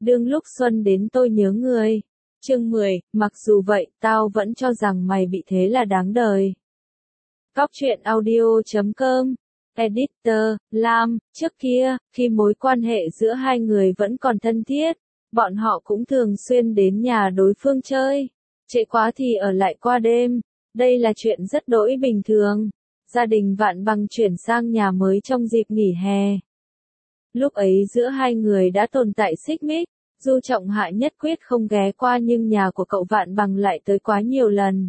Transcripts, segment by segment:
Đương lúc xuân đến tôi nhớ người. Chương 10, mặc dù vậy, tao vẫn cho rằng mày bị thế là đáng đời. Cóc truyện audio.com. Editor, Lam, trước kia, khi mối quan hệ giữa hai người vẫn còn thân thiết, bọn họ cũng thường xuyên đến nhà đối phương chơi. Trễ quá thì ở lại qua đêm. Đây là chuyện rất đỗi bình thường. Gia đình Vạn Bằng chuyển sang nhà mới trong dịp nghỉ hè. Lúc ấy giữa hai người đã tồn tại xích mích. Du Trọng Hạ nhất quyết không ghé qua nhưng nhà của cậu Vạn Bằng lại tới quá nhiều lần.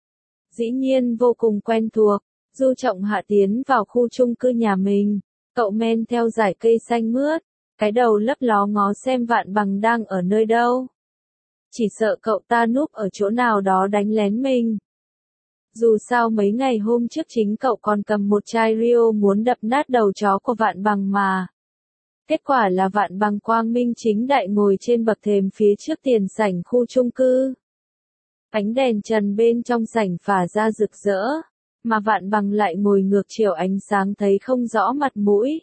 Dĩ nhiên vô cùng quen thuộc. Du Trọng Hạ tiến vào khu chung cư nhà mình. Cậu men theo dải cây xanh mướt. Cái đầu lấp ló ngó xem Vạn Bằng đang ở nơi đâu. Chỉ sợ cậu ta núp ở chỗ nào đó đánh lén mình. Dù sao mấy ngày hôm trước chính cậu còn cầm một chai Rio muốn đập nát đầu chó của Vạn Bằng mà. Kết quả là Vạn Bằng quang minh chính đại ngồi trên bậc thềm phía trước tiền sảnh khu chung cư. Ánh đèn trần bên trong sảnh phả ra rực rỡ, mà Vạn Bằng lại ngồi ngược chiều ánh sáng thấy không rõ mặt mũi.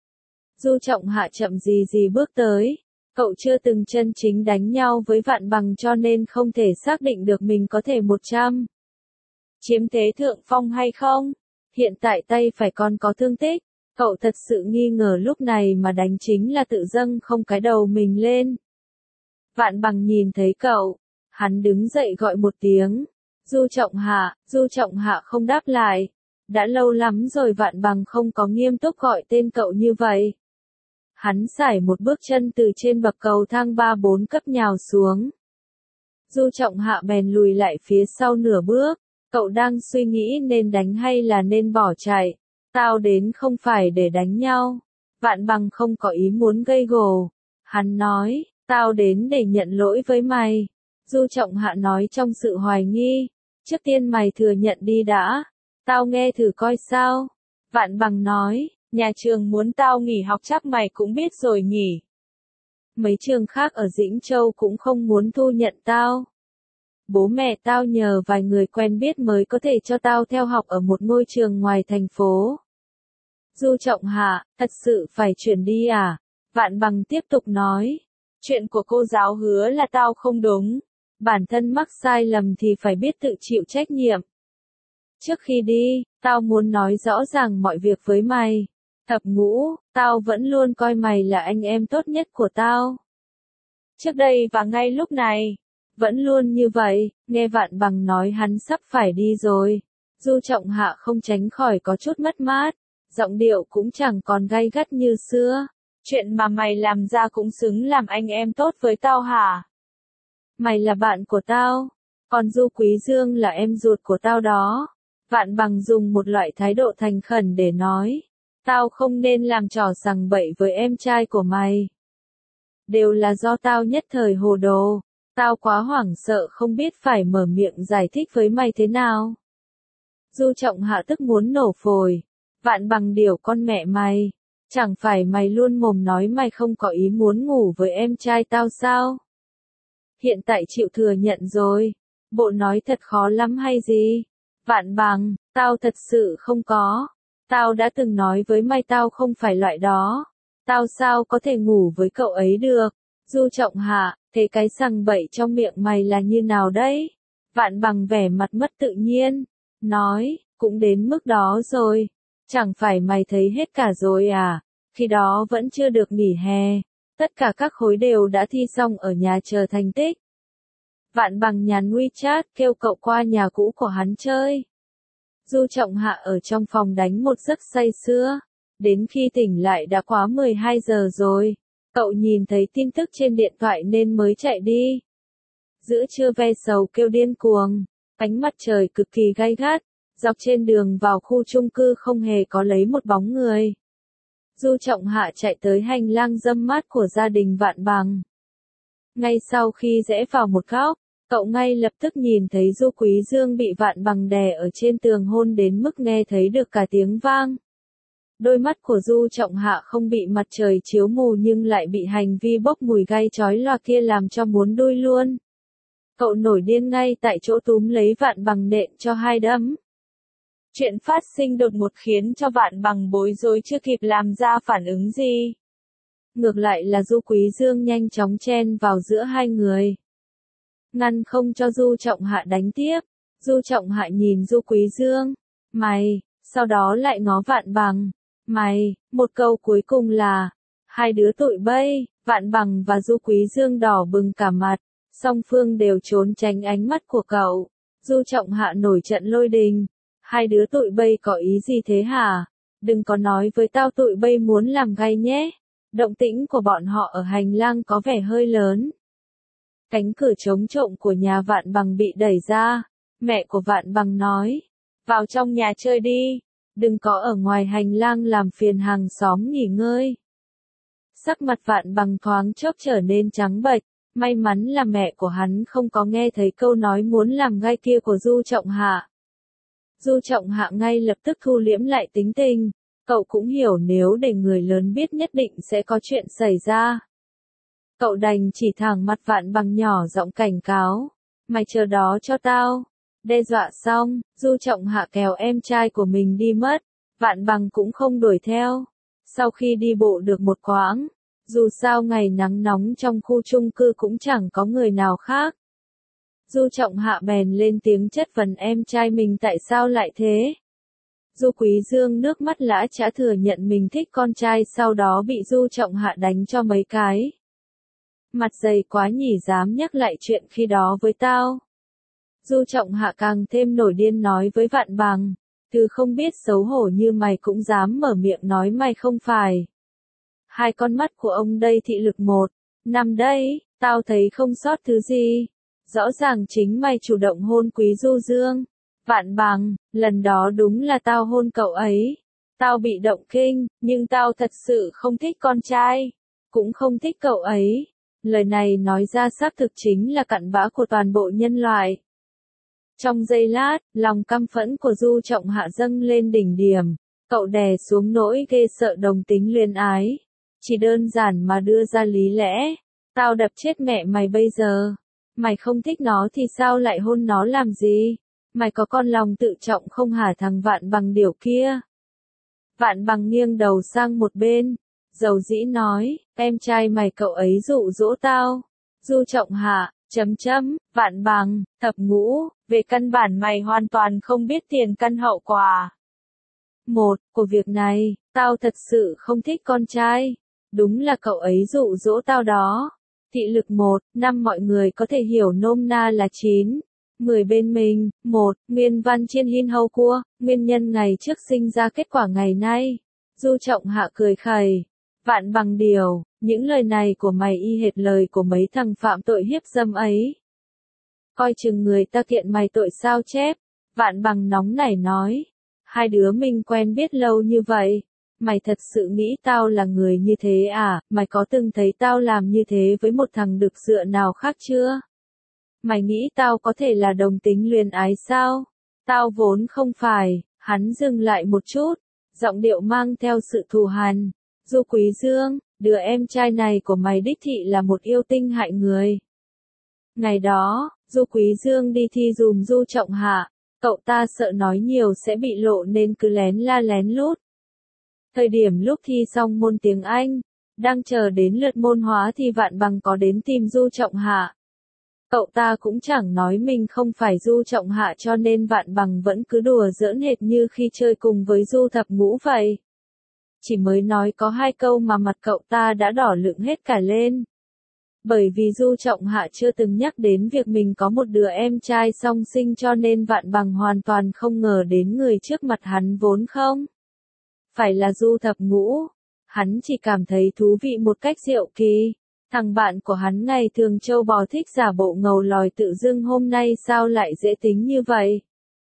Du Trọng Hạ chậm gì bước tới. Cậu chưa từng chân chính đánh nhau với Vạn Bằng cho nên không thể xác định được mình có thể 100 chiếm thế thượng phong hay không. Hiện tại tay phải còn có thương tích. Cậu thật sự nghi ngờ lúc này mà đánh chính là tự dâng không cái đầu mình lên. Vạn Bằng nhìn thấy cậu. Hắn đứng dậy gọi một tiếng. Du Trọng Hạ không đáp lại. Đã lâu lắm rồi Vạn Bằng không có nghiêm túc gọi tên cậu như vậy. Hắn sải một bước chân từ trên bậc cầu thang 3-4 cấp nhào xuống. Du Trọng Hạ bèn lùi lại phía sau nửa bước. Cậu đang suy nghĩ nên đánh hay là nên bỏ chạy. Tao đến không phải để đánh nhau. Vạn Bằng không có ý muốn gây gổ. Hắn nói, tao đến để nhận lỗi với mày. Du Trọng Hạ nói trong sự hoài nghi. Trước tiên mày thừa nhận đi đã. Tao nghe thử coi sao. Vạn Bằng nói, nhà trường muốn tao nghỉ học chắc mày cũng biết rồi nhỉ. Mấy trường khác ở Dĩnh Châu cũng không muốn thu nhận tao. Bố mẹ tao nhờ vài người quen biết mới có thể cho tao theo học ở một ngôi trường ngoài thành phố. Du Trọng Hạ, thật sự phải chuyển đi à? Vạn Bằng tiếp tục nói. Chuyện của cô giáo Hứa là tao không đúng. Bản thân mắc sai lầm thì phải biết tự chịu trách nhiệm. Trước khi đi, tao muốn nói rõ ràng mọi việc với mày. Thập Ngũ, tao vẫn luôn coi mày là anh em tốt nhất của tao. Trước đây và ngay lúc này, vẫn luôn như vậy. Nghe Vạn Bằng nói hắn sắp phải đi rồi. Du Trọng Hạ không tránh khỏi có chút mất mát. Giọng điệu cũng chẳng còn gay gắt như xưa. Chuyện mà mày làm ra cũng xứng làm anh em tốt với tao hả? Mày là bạn của tao. Còn Du Quý Dương là em ruột của tao đó. Vạn Bằng dùng một loại thái độ thành khẩn để nói. Tao không nên làm trò sằng bậy với em trai của mày. Đều là do tao nhất thời hồ đồ. Tao quá hoảng sợ không biết phải mở miệng giải thích với mày thế nào. Du Trọng Hạ tức muốn nổ phổi. Vạn Bằng điều con mẹ mày. Chẳng phải mày luôn mồm nói mày không có ý muốn ngủ với em trai tao sao? Hiện tại chịu thừa nhận rồi. Bộ nói thật khó lắm hay gì? Vạn Bằng, tao thật sự không có. Tao đã từng nói với mày tao không phải loại đó. Tao sao có thể ngủ với cậu ấy được? Du Trọng Hạ, thế cái sằng bậy trong miệng mày là như nào đấy? Vạn Bằng vẻ mặt mất tự nhiên. Nói, cũng đến mức đó rồi. Chẳng phải mày thấy hết cả rồi à? Khi đó vẫn chưa được nghỉ hè. Tất cả các khối đều đã thi xong ở nhà chờ thành tích. Vạn Bằng nhắn WeChat kêu cậu qua nhà cũ của hắn chơi. Du Trọng Hạ ở trong phòng đánh một giấc say sưa. Đến khi tỉnh lại đã quá 12 giờ rồi. Cậu nhìn thấy tin tức trên điện thoại nên mới chạy đi. Giữa trưa ve sầu kêu điên cuồng. Ánh mặt trời cực kỳ gay gắt. Dọc trên đường vào khu chung cư không hề có lấy một bóng người. Du Trọng Hạ chạy tới hành lang râm mát của gia đình Vạn Bằng. Ngay sau khi rẽ vào một góc, cậu ngay lập tức nhìn thấy Du Quý Dương bị Vạn Bằng đè ở trên tường hôn đến mức nghe thấy được cả tiếng vang. Đôi mắt của Du Trọng Hạ không bị mặt trời chiếu mù nhưng lại bị hành vi bốc mùi gai chói lòa kia làm cho muốn đuôi luôn. Cậu nổi điên ngay tại chỗ túm lấy Vạn Bằng nện cho 2 đấm. Chuyện phát sinh đột ngột khiến cho Vạn Bằng bối rối chưa kịp làm ra phản ứng gì. ngược lại là Du Quý Dương nhanh chóng chen vào giữa hai người. Ngăn không cho Du Trọng Hạ đánh tiếp. Du Trọng Hạ nhìn Du Quý Dương. Mày, sau đó lại ngó Vạn Bằng. Mày, một câu cuối cùng là, hai đứa tụi bay. Vạn Bằng và Du Quý Dương đỏ bừng cả mặt, song phương đều trốn tránh ánh mắt của cậu. Du Trọng Hạ nổi trận lôi đình. Hai đứa tụi bay có ý gì thế hả? Đừng có nói với tao tụi bay muốn làm gay nhé. Động tĩnh của bọn họ ở hành lang có vẻ hơi lớn. Cánh cửa trống trộm của nhà Vạn Bằng bị đẩy ra. Mẹ của Vạn Bằng nói, vào trong nhà chơi đi, đừng có ở ngoài hành lang làm phiền hàng xóm nghỉ ngơi. Sắc mặt Vạn Bằng thoáng chốc trở nên trắng bệch, may mắn là mẹ của hắn không có nghe thấy câu nói muốn làm gai kia của Du Trọng Hạ. Du Trọng Hạ ngay lập tức thu liễm lại tính tình, cậu cũng hiểu nếu để người lớn biết nhất định sẽ có chuyện xảy ra. Cậu đành chỉ thẳng mặt Vạn Bằng nhỏ giọng cảnh cáo, mày chờ đó cho tao. Đe dọa xong, Du Trọng Hạ kéo em trai của mình đi mất, Vạn Bằng cũng không đuổi theo. Sau khi đi bộ được một quãng, dù sao ngày nắng nóng trong khu chung cư cũng chẳng có người nào khác. Du Trọng Hạ bèn lên tiếng chất vấn em trai mình tại sao lại thế. Du Quý Dương nước mắt lã chã thừa nhận mình thích con trai sau đó bị Du Trọng Hạ đánh cho mấy cái. Mặt dày quá nhỉ, dám nhắc lại chuyện khi đó với tao. Du Trọng Hạ càng thêm nổi điên nói với Vạn Bằng, thứ không biết xấu hổ như mày cũng dám mở miệng nói mày không phải. Hai con mắt của ông đây thị lực 1/5 đây, tao thấy không sót thứ gì. Rõ ràng chính mày chủ động hôn Quý Du Dương. Vạn Bằng, lần đó đúng là tao hôn cậu ấy. Tao bị động kinh, nhưng tao thật sự không thích con trai. Cũng không thích cậu ấy. Lời này nói ra xác thực chính là cặn bã của toàn bộ nhân loại. Trong giây lát, lòng căm phẫn của Du Trọng Hạ dâng lên đỉnh điểm. Cậu đè xuống nỗi ghê sợ đồng tính luyến ái. Chỉ đơn giản mà đưa ra lý lẽ. Tao đập chết mẹ mày bây giờ. Mày không thích nó thì sao lại hôn nó làm gì? Mày có con lòng tự trọng không hả thằng Vạn Bằng điều kia? Vạn Bằng nghiêng đầu sang một bên. Dầu dĩ nói, em trai mày cậu ấy dụ dỗ tao. Du Trọng Hạ, Vạn Bằng, thập ngũ, về căn bản mày hoàn toàn không biết tiền căn hậu quả. Của việc này, tao thật sự không thích con trai. Đúng là cậu ấy dụ dỗ tao đó. Thị lực 1/5 mọi người có thể hiểu nôm na là 9/10 bên mình. Nguyên văn trên hin hâu cua, nguyên nhân ngày trước sinh ra kết quả ngày nay. Du Trọng Hạ cười khẩy. Vạn Bằng điều, những lời này của mày y hệt lời của mấy thằng phạm tội hiếp dâm ấy. Coi chừng người ta kiện mày tội sao chép. Vạn Bằng nóng nảy nói. Hai đứa mình quen biết lâu như vậy. Mày thật sự nghĩ tao là người như thế à? Mày có từng thấy tao làm như thế với một thằng đực dựa nào khác chưa? Mày nghĩ tao có thể là đồng tính luyến ái sao? Tao vốn không phải. Hắn dừng lại một chút, giọng điệu mang theo sự thù hằn. Du Quý Dương, đứa em trai này của mày đích thị là một yêu tinh hại người. Ngày đó, Du Quý Dương đi thi dùm Du Trọng Hạ, cậu ta sợ nói nhiều sẽ bị lộ nên cứ lén la lén lút. Thời điểm lúc thi xong môn tiếng Anh, đang chờ đến lượt môn hóa thì Vạn Bằng có đến tìm Du Trọng Hạ. Cậu ta cũng chẳng nói mình không phải Du Trọng Hạ cho nên Vạn Bằng vẫn cứ đùa giỡn hệt như khi chơi cùng với Du Thập Ngũ vậy. Chỉ mới nói có 2 câu mà mặt cậu ta đã đỏ lựng hết cả lên. Bởi vì Du Trọng Hạ chưa từng nhắc đến việc mình có một đứa em trai song sinh cho nên Vạn Bằng hoàn toàn không ngờ đến người trước mặt hắn vốn không phải là Du Thập Ngũ. Hắn chỉ cảm thấy thú vị một cách diệu kỳ. Thằng bạn của hắn ngày thường trâu bò thích giả bộ ngầu lòi tự dưng hôm nay sao lại dễ tính như vậy.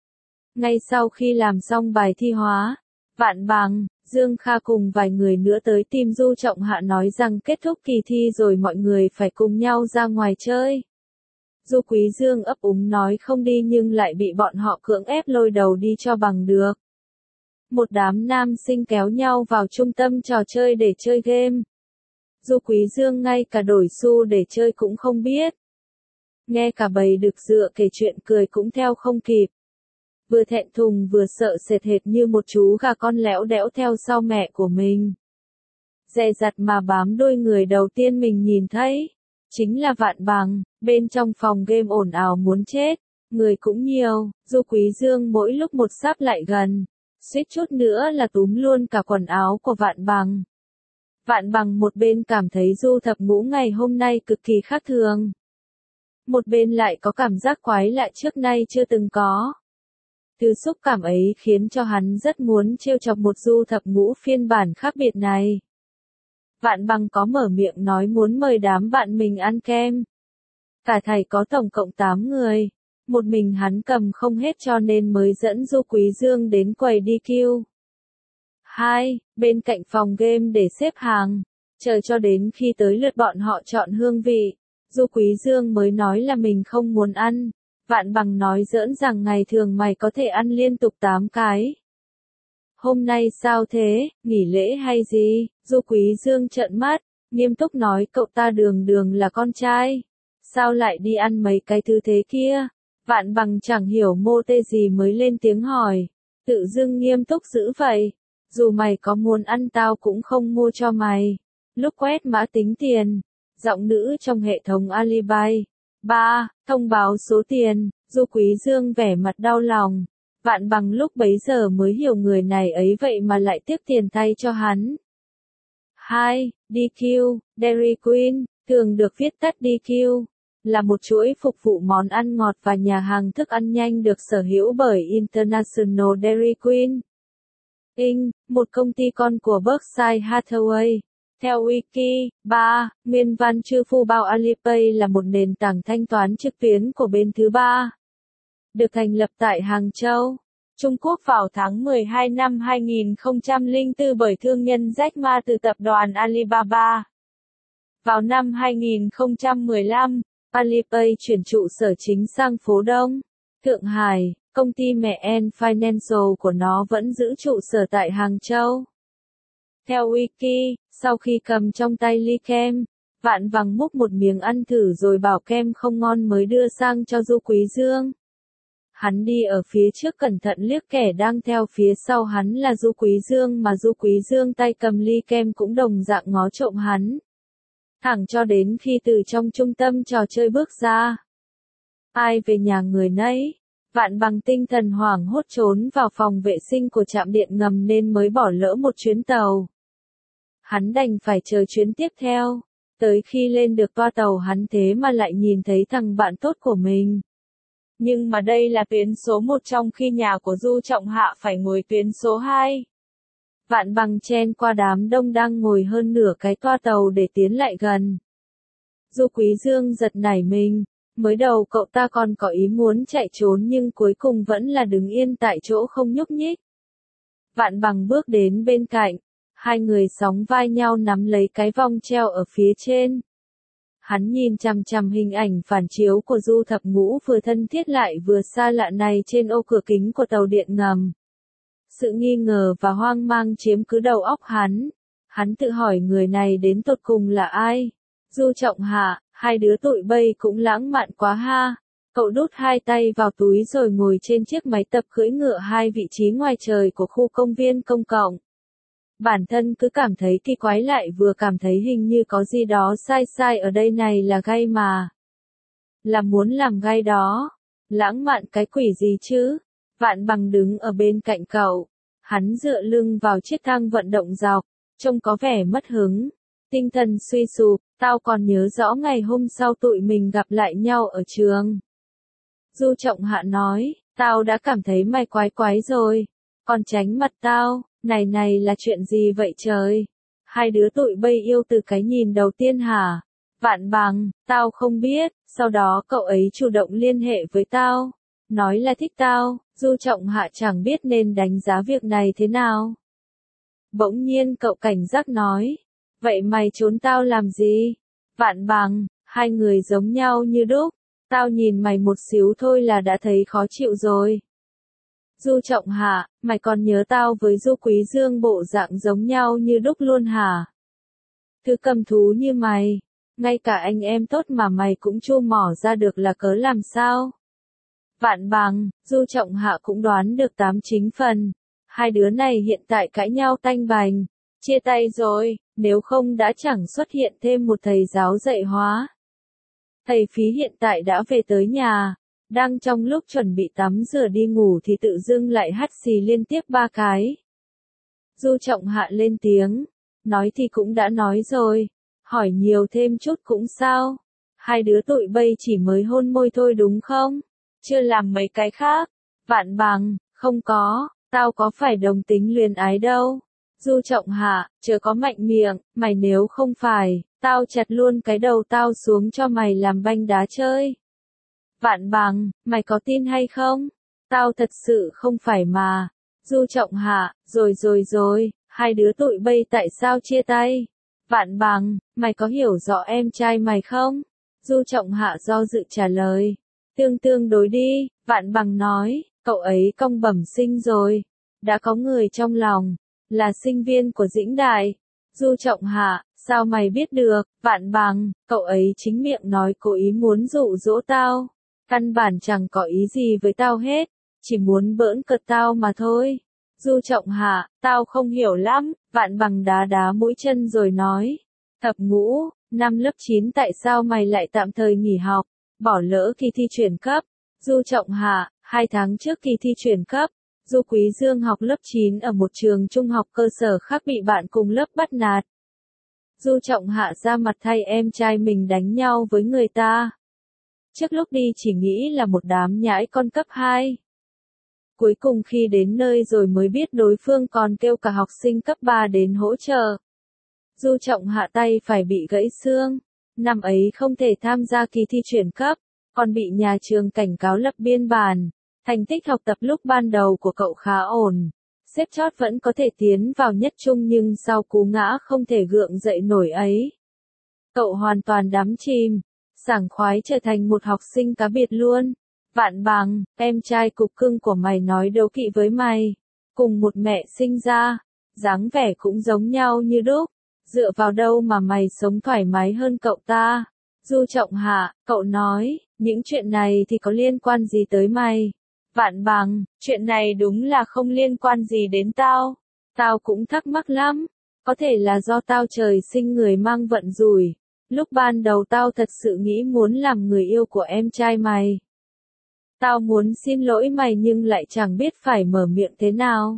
Ngay sau khi làm xong bài thi hóa, Vạn Bằng, Dương Kha cùng vài người nữa tới tìm Du Trọng Hạ nói rằng kết thúc kỳ thi rồi mọi người phải cùng nhau ra ngoài chơi. Du Quý Dương ấp úng nói không đi nhưng lại bị bọn họ cưỡng ép lôi đầu đi cho bằng được. Một đám nam sinh kéo nhau vào trung tâm trò chơi để chơi game. Du Quý Dương ngay cả đổi xu để chơi cũng không biết. Nghe cả bầy đực dựa kể chuyện cười cũng theo không kịp. Vừa thẹn thùng vừa sợ sệt hệt như một chú gà con lẽo đẽo theo sau mẹ của mình. dè dặt mà bám đuôi người đầu tiên mình nhìn thấy. Chính là Vạn Bằng, bên trong phòng game ồn ào muốn chết, người cũng nhiều, Du Quý Dương mỗi lúc một sắp lại gần, suýt chút nữa là túm luôn cả quần áo của Vạn Bằng. Vạn Bằng một bên cảm thấy Du Thập Ngũ ngày hôm nay cực kỳ khác thường. Một bên lại có cảm giác quái lạ trước nay chưa từng có. Từ xúc cảm ấy khiến cho hắn rất muốn trêu chọc một Du Thập Ngũ phiên bản khác biệt này. Vạn Bằng có mở miệng nói muốn mời đám bạn mình ăn kem. Cả thầy có tổng cộng 8 người. Một mình hắn cầm không hết cho nên mới dẫn Du Quý Dương đến quầy DQ. 2. Bên cạnh phòng game để xếp hàng. Chờ cho đến khi tới lượt bọn họ chọn hương vị. Du Quý Dương mới nói là mình không muốn ăn. Vạn Bằng nói giỡn rằng ngày thường mày có thể ăn liên tục 8 cái. Hôm nay sao thế, nghỉ lễ hay gì? Du Quý Dương trợn mắt, nghiêm túc nói cậu ta đường đường là con trai. Sao lại đi ăn mấy cái thứ thế kia? Vạn Bằng chẳng hiểu mô tê gì mới lên tiếng hỏi. Tự dưng nghiêm túc dữ vậy. Dù mày có muốn ăn tao cũng không mua cho mày. Lúc quét mã tính tiền. Giọng nữ trong hệ thống Alipay. 3. Thông báo số tiền. Du Quý Dương vẻ mặt đau lòng. Vạn Bằng lúc bấy giờ mới hiểu người này ấy vậy mà lại tiếc tiền thay cho hắn. 2. DQ, Dairy Queen, thường được viết tắt DQ, là một chuỗi phục vụ món ăn ngọt và nhà hàng thức ăn nhanh được sở hữu bởi International Dairy Queen Inc., một công ty con của Berkshire Hathaway. Theo Wiki, 3. Nguyên văn chư phu bao Alipay là một nền tảng thanh toán trực tuyến của bên thứ ba. Được thành lập tại Hàng Châu, Trung Quốc vào tháng 12 năm 2004 bởi thương nhân Jack Ma từ tập đoàn Alibaba. Vào năm 2015, Alipay chuyển trụ sở chính sang phố Đông, Thượng Hải, công ty mẹ Ant Financial của nó vẫn giữ trụ sở tại Hàng Châu. Theo Wiki, sau khi cầm trong tay ly kem, Vạn Bằng múc một miếng ăn thử rồi bảo kem không ngon mới đưa sang cho Du Quý Dương. Hắn đi ở phía trước cẩn thận liếc kẻ đang theo phía sau hắn là Du Quý Dương mà Du Quý Dương tay cầm ly kem cũng đồng dạng ngó trộm hắn. Thẳng cho đến khi từ trong trung tâm trò chơi bước ra. Ai về nhà người nấy? Vạn Bằng tinh thần hoảng hốt trốn vào phòng vệ sinh của trạm điện ngầm nên mới bỏ lỡ một chuyến tàu. Hắn đành phải chờ chuyến tiếp theo. Tới khi lên được toa tàu hắn thế mà lại nhìn thấy thằng bạn tốt của mình. Nhưng mà đây là tuyến số 1 trong khi nhà của Du Trọng Hạ phải ngồi tuyến số 2. Vạn Bằng chen qua đám đông đang ngồi hơn nửa cái toa tàu để tiến lại gần. Du Quý Dương giật nảy mình. Mới đầu cậu ta còn có ý muốn chạy trốn nhưng cuối cùng vẫn là đứng yên tại chỗ không nhúc nhích. Vạn Bằng bước đến bên cạnh. Hai người sóng vai nhau nắm lấy cái vòng treo ở phía trên. Hắn nhìn chằm chằm hình ảnh phản chiếu của Du Thập Ngũ vừa thân thiết lại vừa xa lạ này trên ô cửa kính của tàu điện ngầm. Sự nghi ngờ và hoang mang chiếm cứ đầu óc hắn. Hắn tự hỏi người này đến tột cùng là ai? Du Trọng Hạ, hai đứa tụi bay cũng lãng mạn quá ha. Cậu đút hai tay vào túi rồi ngồi trên chiếc máy tập cưỡi ngựa hai vị trí ngoài trời của khu công viên công cộng. Bản thân cứ cảm thấy kỳ quái lại vừa cảm thấy hình như có gì đó sai sai ở đây này là gay mà. Là muốn làm gay đó. Lãng mạn cái quỷ gì chứ? Vạn Bằng đứng ở bên cạnh cậu. Hắn dựa lưng vào chiếc thang vận động dọc, trông có vẻ mất hứng. Tinh thần suy sụp, tao còn nhớ rõ ngày hôm sau tụi mình gặp lại nhau ở trường. Du Trọng Hạ nói, tao đã cảm thấy mày quái quái rồi. Còn tránh mặt tao. Này là chuyện gì vậy trời? Hai đứa tụi bay yêu từ cái nhìn đầu tiên hả? Vạn Bằng, tao không biết, sau đó cậu ấy chủ động liên hệ với tao. Nói là thích tao, Du Trọng Hạ chẳng biết nên đánh giá việc này thế nào. Bỗng nhiên cậu cảnh giác nói. Vậy mày trốn tao làm gì? Vạn Bằng, hai người giống nhau như đúc. Tao nhìn mày một xíu thôi là đã thấy khó chịu rồi. Du Trọng Hạ, mày còn nhớ tao với Du Quý Dương bộ dạng giống nhau như đúc luôn hả? Thứ cầm thú như mày, ngay cả anh em tốt mà mày cũng chu mỏ ra được là cớ làm sao? Vạn Bằng, Du Trọng Hạ cũng đoán được 8-9 phần. Hai đứa này hiện tại cãi nhau tanh bành. Chia tay rồi, nếu không đã chẳng xuất hiện thêm một thầy giáo dạy hóa. Thầy Phí hiện tại đã về tới nhà, đang trong lúc chuẩn bị tắm rửa đi ngủ thì tự dưng lại hắt xì liên tiếp 3 cái. Du Trọng Hạ lên tiếng, nói thì cũng đã nói rồi, hỏi nhiều thêm chút cũng sao. Hai đứa tụi bay chỉ mới hôn môi thôi đúng không? Chưa làm mấy cái khác. Vạn Bằng, không có, tao có phải đồng tính luyến ái đâu. Du Trọng Hạ, chớ có mạnh miệng, mày nếu không phải, tao chặt luôn cái đầu tao xuống cho mày làm banh đá chơi. Vạn Bằng, mày có tin hay không? Tao thật sự không phải mà. Du Trọng Hạ, rồi, hai đứa tụi bay tại sao chia tay? Vạn Bằng, mày có hiểu rõ em trai mày không? Du Trọng Hạ do dự trả lời. Tương đối đi, Vạn Bằng nói, cậu ấy cong bẩm sinh rồi. Đã có người trong lòng, là sinh viên của Dĩnh Đại. Du Trọng Hạ, sao mày biết được? Vạn Bằng, cậu ấy chính miệng nói cố ý muốn dụ dỗ tao. Căn bản chẳng có ý gì với tao hết, chỉ muốn bỡn cợt tao mà thôi. Du Trọng Hạ, tao không hiểu lắm, Vạn Bằng đá đá mũi chân rồi nói. Thập Ngũ, năm lớp 9 tại sao mày lại tạm thời nghỉ học, bỏ lỡ kỳ thi chuyển cấp? Du Trọng Hạ, 2 tháng trước kỳ thi chuyển cấp, Du Quý Dương học lớp 9 ở một trường trung học cơ sở khác bị bạn cùng lớp bắt nạt. Du Trọng Hạ ra mặt thay em trai mình đánh nhau với người ta. Trước lúc đi chỉ nghĩ là một đám nhãi con cấp 2. Cuối cùng khi đến nơi rồi mới biết đối phương còn kêu cả học sinh cấp 3 đến hỗ trợ. Du Trọng Hạ tay phải bị gãy xương, năm ấy không thể tham gia kỳ thi chuyển cấp, còn bị nhà trường cảnh cáo lập biên bản. Thành tích học tập lúc ban đầu của cậu khá ổn, xếp chót vẫn có thể tiến vào nhất trung nhưng sau cú ngã không thể gượng dậy nổi ấy. Cậu hoàn toàn đắm chìm, sảng khoái trở thành một học sinh cá biệt luôn. Vạn Bằng, em trai cục cưng của mày nói đấu kỵ với mày, cùng một mẹ sinh ra, dáng vẻ cũng giống nhau như đúc, dựa vào đâu mà mày sống thoải mái hơn cậu ta? Du Trọng Hạ, cậu nói, những chuyện này thì có liên quan gì tới mày? Vạn Bằng, chuyện này đúng là không liên quan gì đến tao. Tao cũng thắc mắc lắm, có thể là do tao trời sinh người mang vận rủi. Lúc ban đầu tao thật sự nghĩ muốn làm người yêu của em trai mày. Tao muốn xin lỗi mày nhưng lại chẳng biết phải mở miệng thế nào.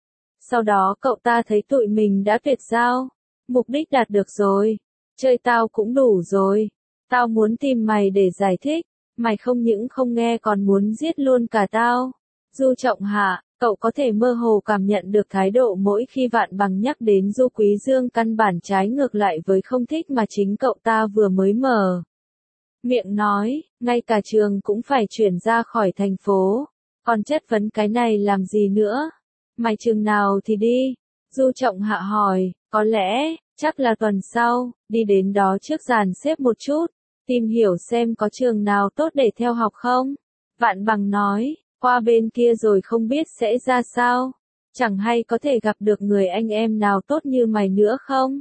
Sau đó cậu ta thấy tụi mình đã tuyệt giao, mục đích đạt được rồi, chơi tao cũng đủ rồi. Tao muốn tìm mày để giải thích, mày không những không nghe còn muốn giết luôn cả tao. Du Trọng Hạ, cậu có thể mơ hồ cảm nhận được thái độ mỗi khi Vạn Bằng nhắc đến Du Quý Dương căn bản trái ngược lại với không thích mà chính cậu ta vừa mới mở miệng nói, ngay cả trường cũng phải chuyển ra khỏi thành phố, còn chất vấn cái này làm gì nữa? Mày chừng nào thì đi? Du Trọng Hạ hỏi, có lẽ, chắc là tuần sau, đi đến đó trước dàn xếp một chút, tìm hiểu xem có trường nào tốt để theo học không? Vạn Bằng nói, qua bên kia rồi không biết sẽ ra sao, chẳng hay có thể gặp được người anh em nào tốt như mày nữa không?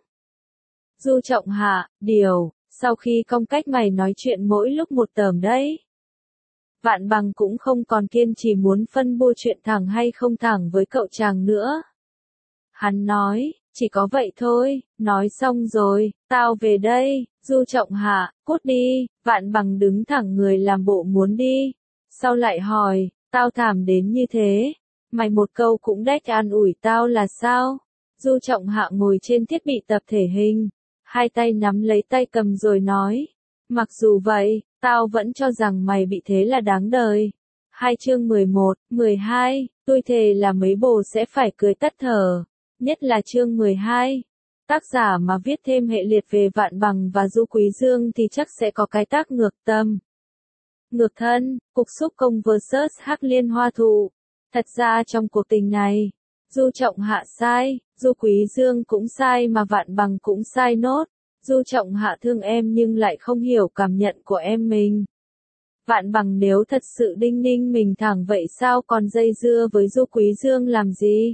Du Trọng Hạ, điều, sau khi công cách mày nói chuyện mỗi lúc một tởm đấy. Vạn Bằng cũng không còn kiên trì muốn phân bua chuyện thẳng hay không thẳng với cậu chàng nữa. Hắn nói, chỉ có vậy thôi, nói xong rồi, tao về đây. Du Trọng Hạ, cút đi. Vạn Bằng đứng thẳng người làm bộ muốn đi, sau lại hỏi, tao thảm đến như thế, mày một câu cũng đếch an ủi tao là sao? Du Trọng Hạ ngồi trên thiết bị tập thể hình, hai tay nắm lấy tay cầm rồi nói, mặc dù vậy, tao vẫn cho rằng mày bị thế là đáng đời. Hai chương 11, 12, tôi thề là mấy bồ sẽ phải cười tắt thở, nhất là chương 12. Tác giả mà viết thêm hệ liệt về Vạn Bằng và Du Quý Dương thì chắc sẽ có cái tác ngược tâm. Ngược thân, cục xúc công vs Hắc Liên Hoa Thụ. Thật ra trong cuộc tình này, Du Trọng Hạ sai, Du Quý Dương cũng sai mà Vạn Bằng cũng sai nốt. Du Trọng Hạ thương em nhưng lại không hiểu cảm nhận của em mình. Vạn Bằng nếu thật sự đinh ninh mình thẳng vậy sao còn dây dưa với Du Quý Dương làm gì?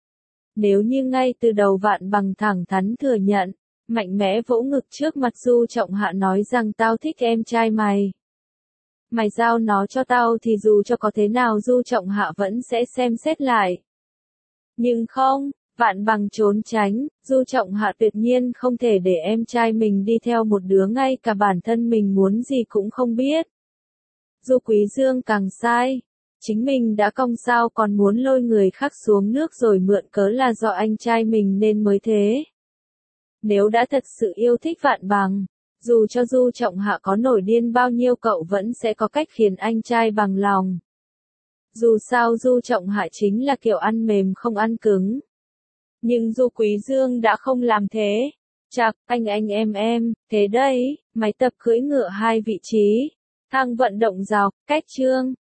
Nếu như ngay từ đầu Vạn Bằng thẳng thắn thừa nhận, mạnh mẽ vỗ ngực trước mặt Du Trọng Hạ nói rằng tao thích em trai mày. Mày giao nó cho tao thì dù cho có thế nào Du Trọng Hạ vẫn sẽ xem xét lại. Nhưng không, Vạn Bằng trốn tránh, Du Trọng Hạ tuyệt nhiên không thể để em trai mình đi theo một đứa ngay cả bản thân mình muốn gì cũng không biết. Du Quý Dương càng sai. Chính mình đã cong sao còn muốn lôi người khác xuống nước rồi mượn cớ là do anh trai mình nên mới thế. Nếu đã thật sự yêu thích Vạn Bằng, dù cho Du Trọng Hạ có nổi điên bao nhiêu cậu vẫn sẽ có cách khiến anh trai bằng lòng. Dù sao Du Trọng Hạ chính là kiểu ăn mềm không ăn cứng. Nhưng Du Quý Dương đã không làm thế. Chạc, anh em, thế đây, máy tập cưỡi ngựa 2 vị trí. Thang vận động dọc, cách chương.